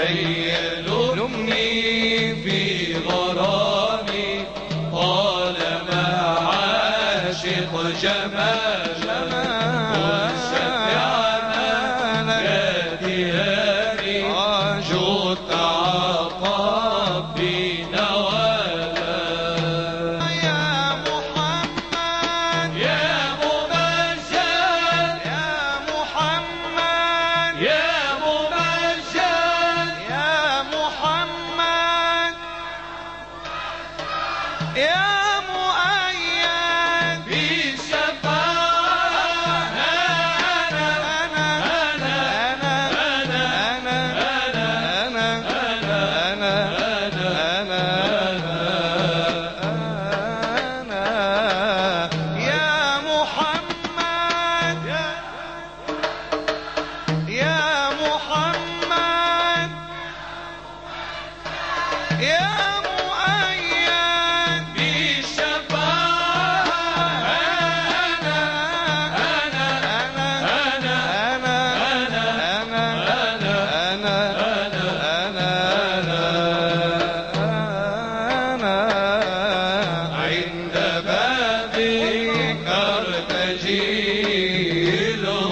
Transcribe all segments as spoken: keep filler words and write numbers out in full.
هيا لمني في غرامي طالما عاشق جمال وشفعنا يا دياري أرجو التعاطف بنوالا يا محمد يا ممجد يا محمد يا ممجد يا محمد يا مؤيد بالشفاعة أنا أنا أنا أنا أنا أنا أنا أنا أنا أنا يا محمد يا محمد يا مؤيد بالشفاعة أنا أنا أنا أنا أنا أنا أنا أنا أنا أنا عند بابك أرتجي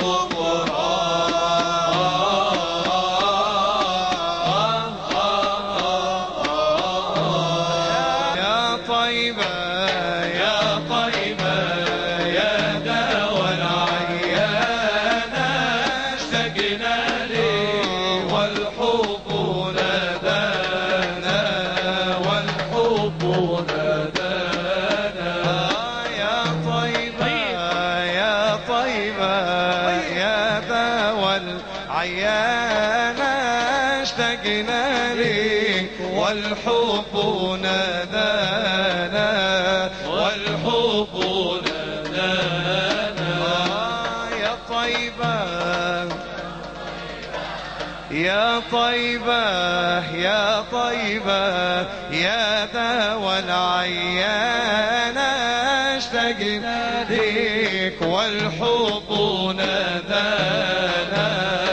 يا طيبة يا طيبة يا دوا العيان اشتقنا لي والحب نادانا والحب نادانا يا طيبة يا طيبة يا دوا العيان اشتقنا لي والحب نادانا والحب نادانا يا طيبة يا طيبة يا طيبة يا دوا العيان اشتقنا ليك والحب نادانا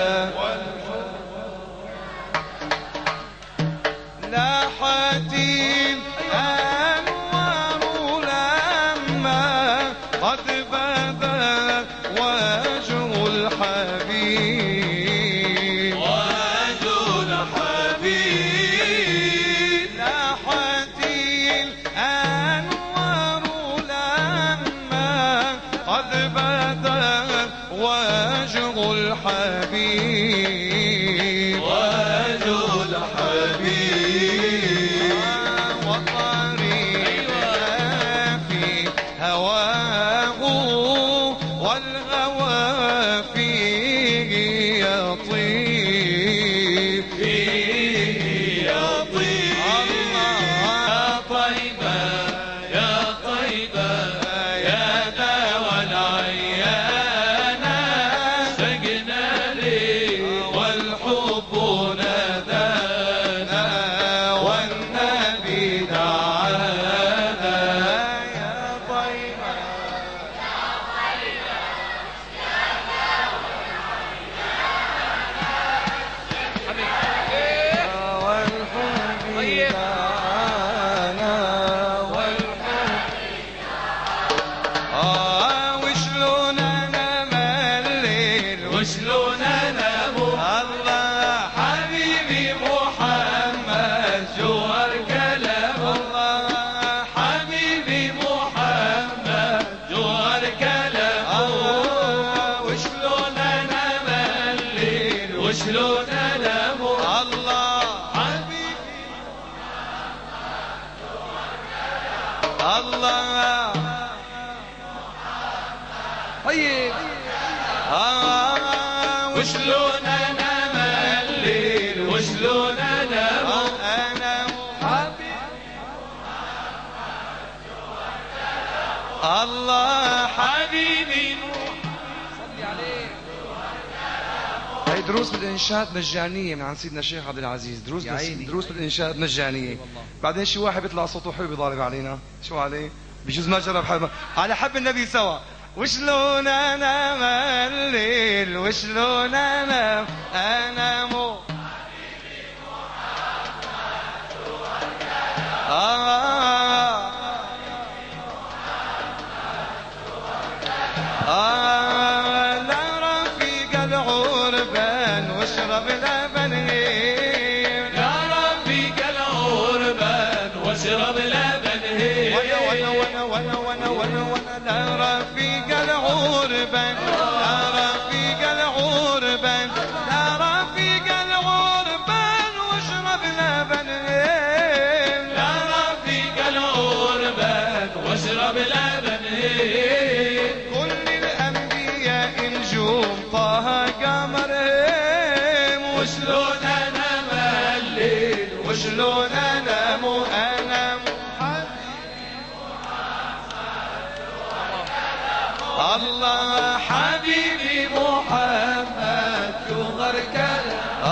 لاحت الأنوار لما قد بدا وجه الحبيب وجه الحبيب لاحت الأنوار لما قد بدا وجه الحبيب وجه الحبيب وطريقنا في هواه والهوى فيه يطيب فيه يطيب الله يا طيبة يا طيبة يا دوا العيان اشتقنا لي والحب نادانا والنبي دعانا يا طيبة والحب دعانا والحب آه وشلون أنا مليل وشلون أنا مو الله حبيبي محمد جوهر كلام الله حبيبي محمد جوهر كلام الله وشلون أنا مليل وشلون أنا مو الله حبيبي الله طيب آه وشلون أنا مليل وشلون أنا مو أنا حبيبي الله حبيبي صلي عليه. هي دروس بالإنشاد مجانية من عند سيدنا الشيخ عبد العزيز. دروس دروس بالإنشاد مجانية. بعدين شي واحد بيطلع صوته حلو بيضارب علينا شو عليه بجوز ما جرب حب على حب النبي سوا. وشلون انا مليل وشلون انا انا مو آه آه لا رفيق العربان واشرب لبن يا رفيق العربان واشرب لبن وانا وانا وانا وانا وانا وانا لا رفيق العربان لا رفيق العربان لا رفيق العربان واشرب لبن لا رفيق العربان واشرب لبن كل الأنبياء نجوم طه قمرهم وشلون انا مليل وشلون انا مو انا الله حبيبي محمد جوهر كلام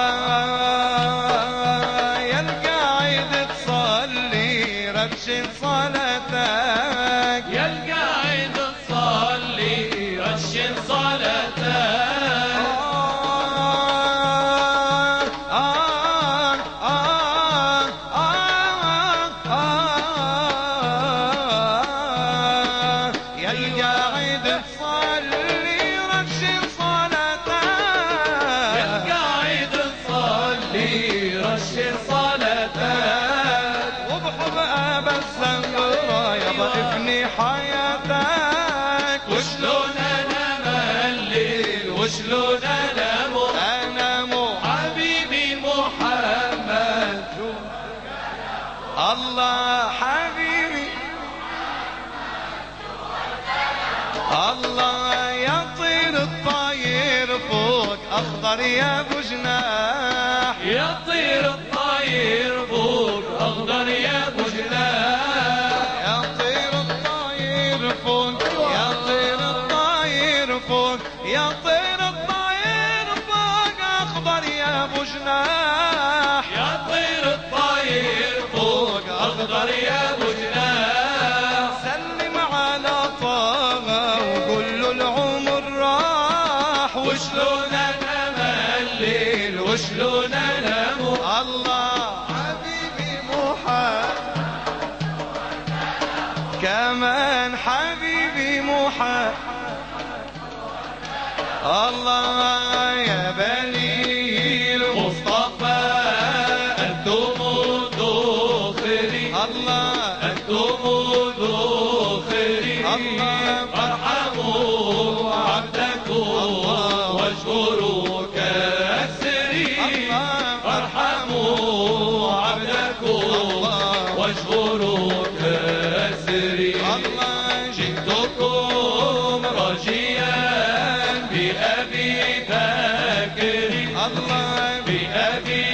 آه يا القاعد تصلي ربش صلاتك يا القاعد تصلي رشن صلاتك ابني حياتك وشلون انا مليل وشلون انا مو انا مو حبيبي محمد الله حبيبي الله يطير الطاير فوق اخضر يا ابو جناح يطير الطاير فوق اخضر يا ابو جناح يطير الطاير فوق اخضر يا ابو جناح يطير الطاير فوق اخضر يا ابو جناح سلم على طه وقول له العمر راح وشلون انا مليل وشلون انا مو الله حبيبي محمد كمان حبيبي محمد الله يا بني المصطفى انتم دخلي الله انتم دخلي الله ارحموا عبدكم واشكروا كسري ارحموا عبدكم واشكروا كسري الله جئتكم راجيا بأبي بكر الله بأبي